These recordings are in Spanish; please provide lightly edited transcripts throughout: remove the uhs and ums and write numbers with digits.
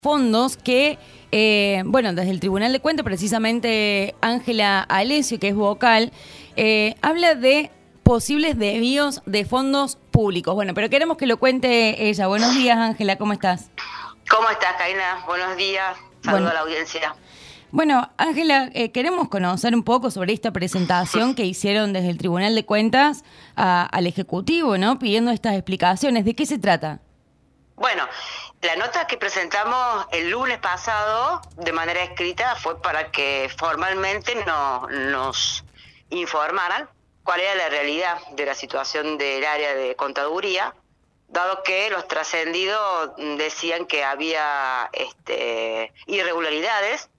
fondos que, desde el Tribunal de Cuentas, precisamente Ángela Alesio, que es vocal, habla de posibles desvíos de fondos públicos. Bueno, pero queremos que lo cuente ella. Buenos días, Ángela, ¿cómo estás? ¿Cómo estás, Karina? Buenos días. Saludo a la audiencia. Bueno, Ángela, queremos conocer un poco sobre esta presentación que hicieron desde el Tribunal de Cuentas al Ejecutivo, ¿no? Pidiendo estas explicaciones. ¿De qué se trata? Bueno, la nota que presentamos el lunes pasado de manera escrita fue para que formalmente nos informaran cuál era la realidad de la situación del área de contaduría, dado que los trascendidos decían que había irregularidades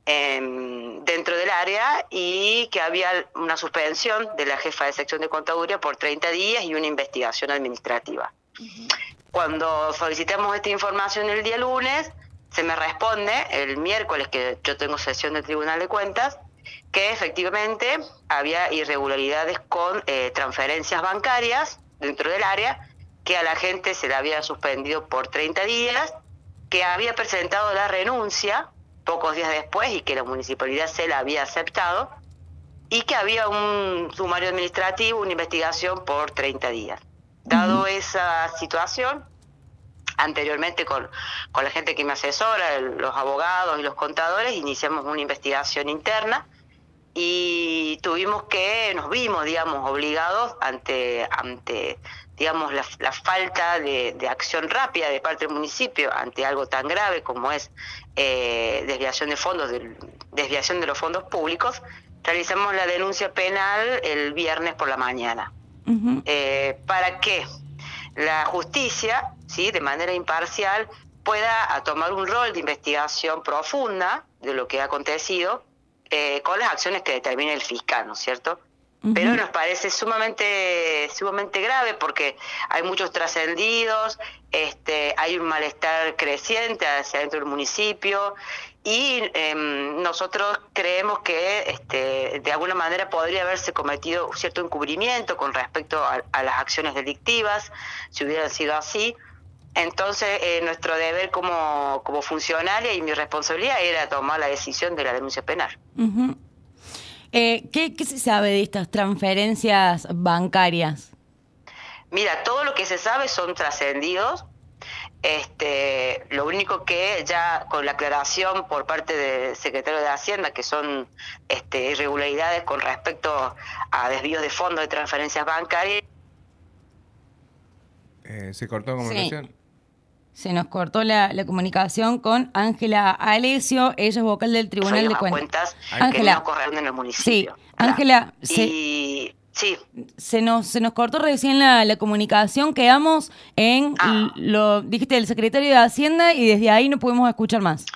dentro del área y que había una suspensión de la jefa de sección de contaduría por 30 días y una investigación administrativa. Uh-huh. Cuando solicitamos esta información el día lunes, se me responde el miércoles, que yo tengo sesión del Tribunal de Cuentas, que efectivamente había irregularidades con transferencias bancarias dentro del área, que a la gente se la había suspendido por 30 días, que había presentado la renuncia pocos días después y que la municipalidad se la había aceptado, y que había un sumario administrativo, una investigación por 30 días. Dado esa situación, anteriormente con la gente que me asesora, los abogados y los contadores, iniciamos una investigación interna y nos vimos, obligados ante la falta de acción rápida de parte del municipio ante algo tan grave como es desviación de los fondos públicos. Realizamos la denuncia penal el viernes por la mañana. Uh-huh. Para que la justicia, ¿sí?, de manera imparcial, pueda tomar un rol de investigación profunda de lo que ha acontecido con las acciones que determine el fiscal, ¿no es cierto? Uh-huh. Pero nos parece sumamente grave porque hay muchos trascendidos, hay un malestar creciente hacia dentro del municipio y nosotros creemos que de alguna manera podría haberse cometido cierto encubrimiento con respecto a las acciones delictivas, si hubiera sido así. Entonces, nuestro deber como funcionaria y mi responsabilidad era tomar la decisión de la denuncia penal. Uh-huh. ¿Qué se sabe de estas transferencias bancarias? Mira, todo lo que se sabe son trascendidos. Lo único que ya con la aclaración por parte del secretario de Hacienda, que son irregularidades con respecto a desvíos de fondos de transferencias bancarias. ¿Se cortó la comunicación? Sí. Se nos cortó la comunicación con Ángela Alesio, ella es vocal del Tribunal de Cuentas. Ángela, que no corresponden al municipio. Sí, Ángela, sí. Se nos cortó recién la comunicación, quedamos en lo dijiste del secretario de Hacienda y desde ahí no pudimos escuchar más.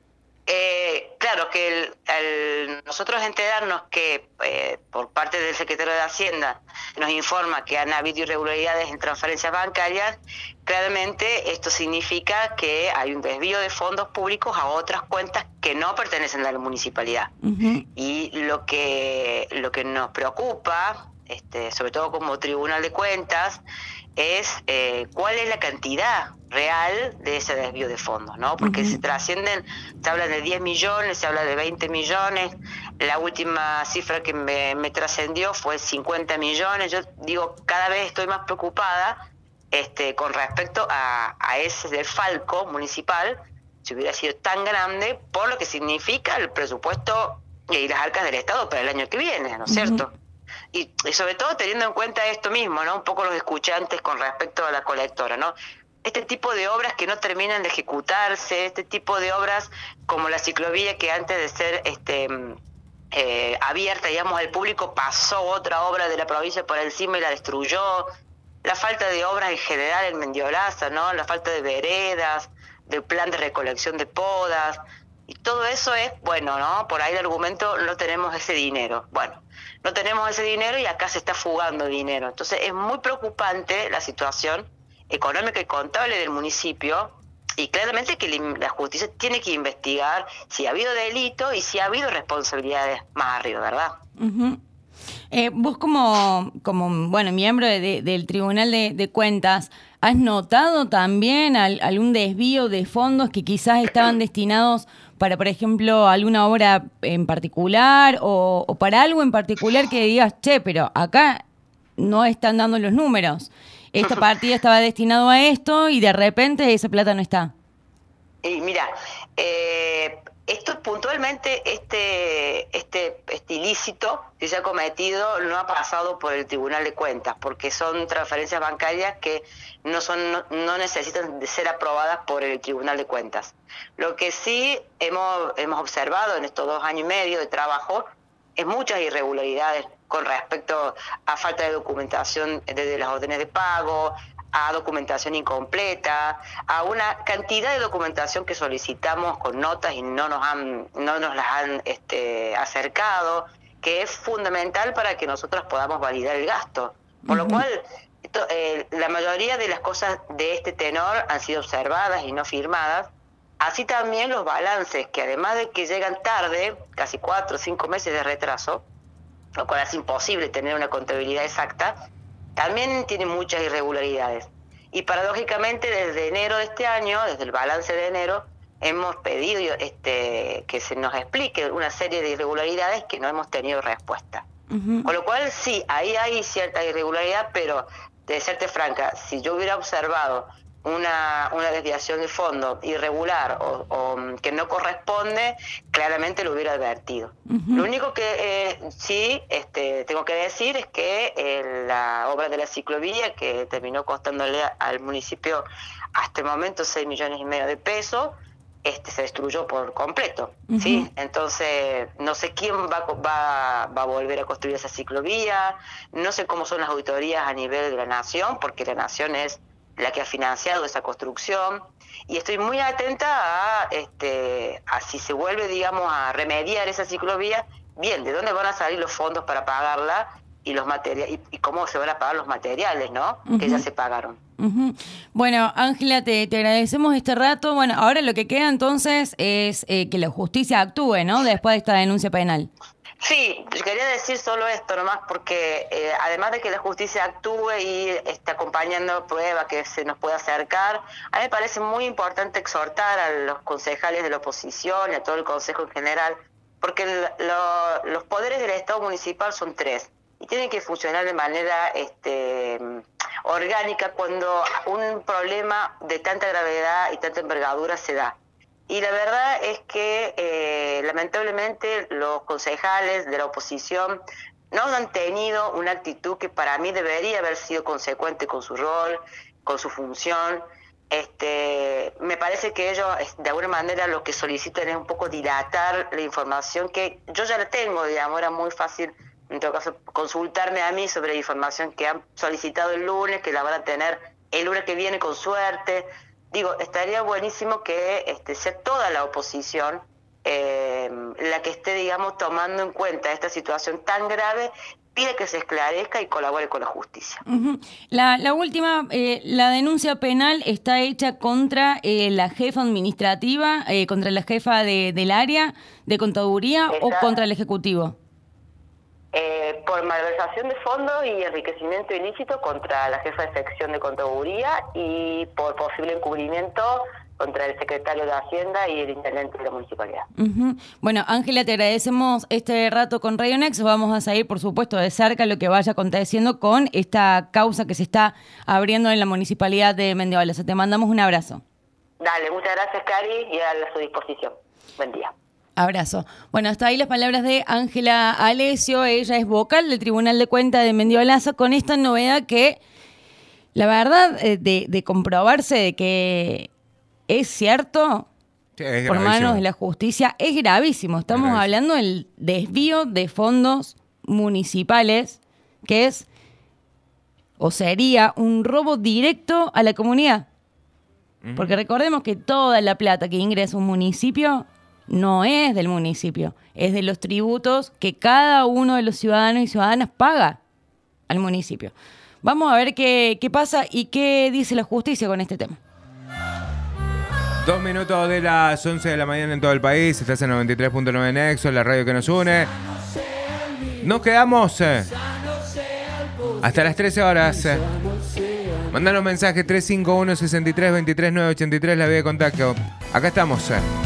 Claro, que nosotros enterarnos que por parte del secretario de Hacienda nos informa que han habido irregularidades en transferencias bancarias, claramente esto significa que hay un desvío de fondos públicos a otras cuentas que no pertenecen a la municipalidad. Uh-huh. Y lo que nos preocupa, sobre todo como Tribunal de Cuentas, es cuál es la cantidad real de ese desvío de fondos, ¿no? Porque uh-huh. se habla de 10 millones, se habla de 20 millones, la última cifra que me trascendió fue 50 millones, yo digo, cada vez estoy más preocupada con respecto a ese desfalco municipal, si hubiera sido tan grande, por lo que significa el presupuesto y las arcas del Estado para el año que viene, ¿no es cierto? Y sobre todo teniendo en cuenta esto mismo, ¿no? Un poco los escuchantes con respecto a la colectora, ¿no? Este tipo de obras que no terminan de ejecutarse, este tipo de obras como la ciclovía que antes de ser abierta, al público, pasó otra obra de la provincia por encima y la destruyó, la falta de obras en general en Mendiolaza, ¿no? La falta de veredas, del plan de recolección de podas, y todo eso es, ¿no? Por ahí el argumento, no tenemos ese dinero. Bueno, no tenemos ese dinero y acá se está fugando dinero. Entonces es muy preocupante la situación económica y contable del municipio, y claramente que la justicia tiene que investigar si ha habido delito y si ha habido responsabilidades más arriba, ¿verdad? Uh-huh. Vos como miembro del Tribunal de Cuentas, ¿has notado también algún desvío de fondos que quizás estaban destinados para, por ejemplo, alguna obra en particular o para algo en particular que digas, che, pero acá no están dando los números? Esta partida estaba destinado a esto y de repente esa plata no está. Y mira, esto puntualmente, este ilícito que se ha cometido no ha pasado por el Tribunal de Cuentas, porque son transferencias bancarias que no necesitan de ser aprobadas por el Tribunal de Cuentas. Lo que sí hemos observado en estos 2 años y medio de trabajo es muchas irregularidades con respecto a falta de documentación desde las órdenes de pago, a documentación incompleta, a una cantidad de documentación que solicitamos con notas y no nos las han acercado, que es fundamental para que nosotros podamos validar el gasto. Por lo cual, la mayoría de las cosas de este tenor han sido observadas y no firmadas. Así también los balances, que además de que llegan tarde, casi 4 o 5 meses de retraso, lo cual es imposible tener una contabilidad exacta, también tiene muchas irregularidades. Y paradójicamente desde enero de este año, desde el balance de enero, hemos pedido que se nos explique una serie de irregularidades que no hemos tenido respuesta. Con lo cual sí, ahí hay cierta irregularidad, pero de serte franca, si yo hubiera observado una desviación de fondo irregular o que no corresponde, claramente lo hubiera advertido. Lo único que sí tengo que decir es que la obra de la ciclovía, que terminó costándole al municipio hasta el momento 6,5 millones de pesos, se destruyó por completo, ¿sí? Entonces, no sé quién va a volver a construir esa ciclovía, no sé cómo son las auditorías a nivel de la Nación, porque la Nación es la que ha financiado esa construcción, y estoy muy atenta a si se vuelve, digamos, a remediar esa ciclovía, bien, de dónde van a salir los fondos para pagarla y los materiales, y cómo se van a pagar los materiales, ¿no? Que ya se pagaron. Bueno, Ángela, te agradecemos este rato. Bueno, ahora lo que queda entonces es que la justicia actúe, ¿no? Después de esta denuncia penal. Sí, yo quería decir solo esto nomás, porque además de que la justicia actúe y esté acompañando pruebas que se nos pueda acercar, a mí me parece muy importante exhortar a los concejales de la oposición y a todo el consejo en general, porque los poderes del Estado municipal son 3 y tienen que funcionar de manera orgánica cuando un problema de tanta gravedad y tanta envergadura se da. Y la verdad es que lamentablemente los concejales de la oposición no han tenido una actitud que para mí debería haber sido consecuente con su rol, con su función. Me parece que ellos de alguna manera lo que solicitan es un poco dilatar la información que yo ya la tengo, digamos, era muy fácil en todo caso consultarme a mí sobre la información que han solicitado el lunes, que la van a tener el lunes que viene con suerte. Digo, estaría buenísimo que sea toda la oposición la que esté, digamos, tomando en cuenta esta situación tan grave, pide que se esclarezca y colabore con la justicia. La última, la denuncia penal está hecha contra la jefa administrativa, contra la jefa del área de contaduría o contra el Ejecutivo. Por malversación de fondos y enriquecimiento ilícito contra la jefa de sección de contaduría y por posible encubrimiento contra el secretario de Hacienda y el intendente de la municipalidad. Bueno, Ángela, te agradecemos este rato con Radio Next. Vamos a seguir, por supuesto, de cerca lo que vaya aconteciendo con esta causa que se está abriendo en la municipalidad de Mendiolaza. Te mandamos un abrazo. Dale, muchas gracias, Cari, y a su disposición. Buen día. Abrazo. Bueno, hasta ahí las palabras de Ángela Alesio. Ella es vocal del Tribunal de Cuentas de Mendiolaza con esta novedad que, la verdad, de comprobarse de que es cierto, sí, es por manos de la justicia, es gravísimo. Estamos hablando del desvío de fondos municipales, que es o sería un robo directo a la comunidad. Porque recordemos que toda la plata que ingresa un municipio no es del municipio, es de los tributos que cada uno de los ciudadanos y ciudadanas paga al municipio. Vamos a ver qué pasa y qué dice la justicia con este tema. 2 minutos de las 11 de la mañana en todo el país. Estás en 93.9 Nexo, la radio que nos une. Nos quedamos hasta las 13 horas. Mandanos mensaje 351-63-23-983, la vía de contacto. Acá estamos.